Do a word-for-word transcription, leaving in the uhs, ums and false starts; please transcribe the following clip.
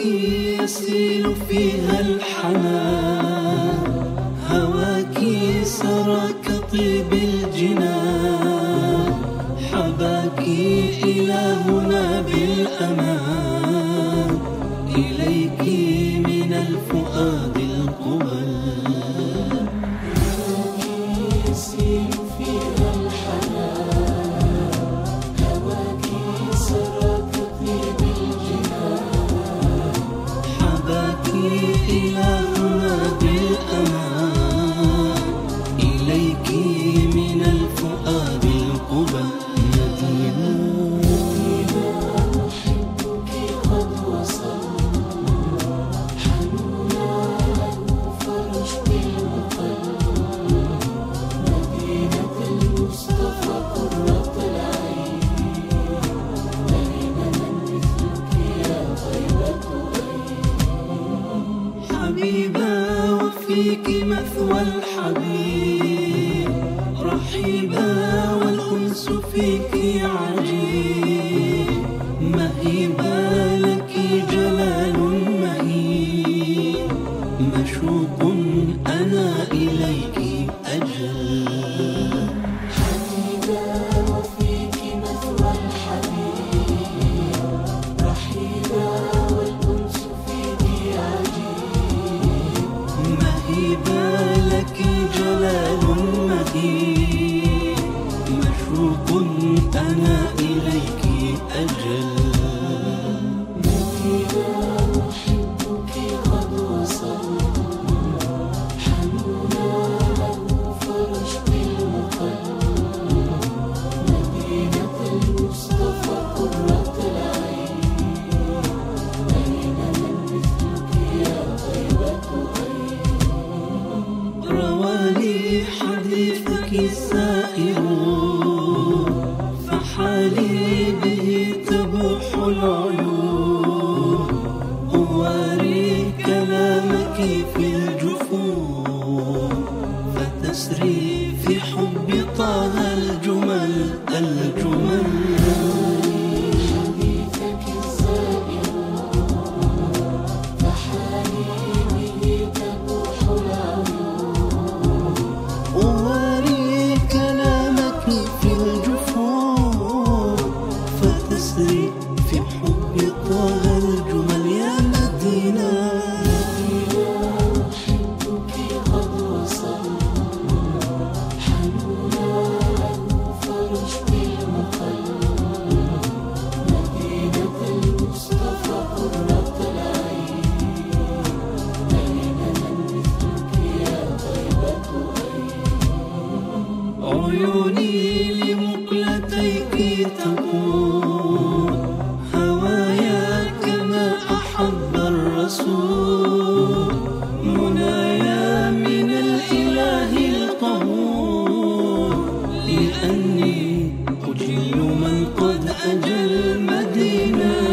يسيل فيها الحنان، هواك سرى كطيب الجنان، حباك إلهنا بالأمان، إليك من الفؤاد القبل. يسيل فيها الحنان، هواك سرى كطيب الجنان، حباك إلهنا بالأمان، إليك من الفؤاد القبل. مدينة محبك قد وصل، حنونا له فرشت المقل، مدينة المصطفى قرة العين، أين من مثلك يا طيبة عين. حبيبة وفيك مثوى الحبيب، رحيبة والأنس فيك عجيب، مهيبة لك جلال مهيب، مشوق أنا إليك أجل. حبيبة وفيك مثوى الحبيب، رحيبة والأنس فيك عجيب، مهيبة لك جلال مهيب، مشوق أنا إليك أجل. مدينة محبك قد وصل، حنونا له فرشت المقل، مدينة المصطفى قرة العين، أين من مثلك يا طيبة عين. رواني حديثك السائر، فحالي به تبوح العيون، أواري كلامك في الجفون، فتسري في حب طه الجمل الجمل. حديثك الزائر، فحالي به تبوح العيون، أواري كلامك في الجفون، فتسري في حب طه الجمل. يا مدينة محبك قد وصل، حنونا له فرشت المقل، مدينة المصطفى قرة العين، أين من مثلك يا طيبة عين. عيوني لمقلتيك تقول، هوايا كما أحب الرسول، منايا من الإله القبول، لأني أجل من قد أجل. مدينة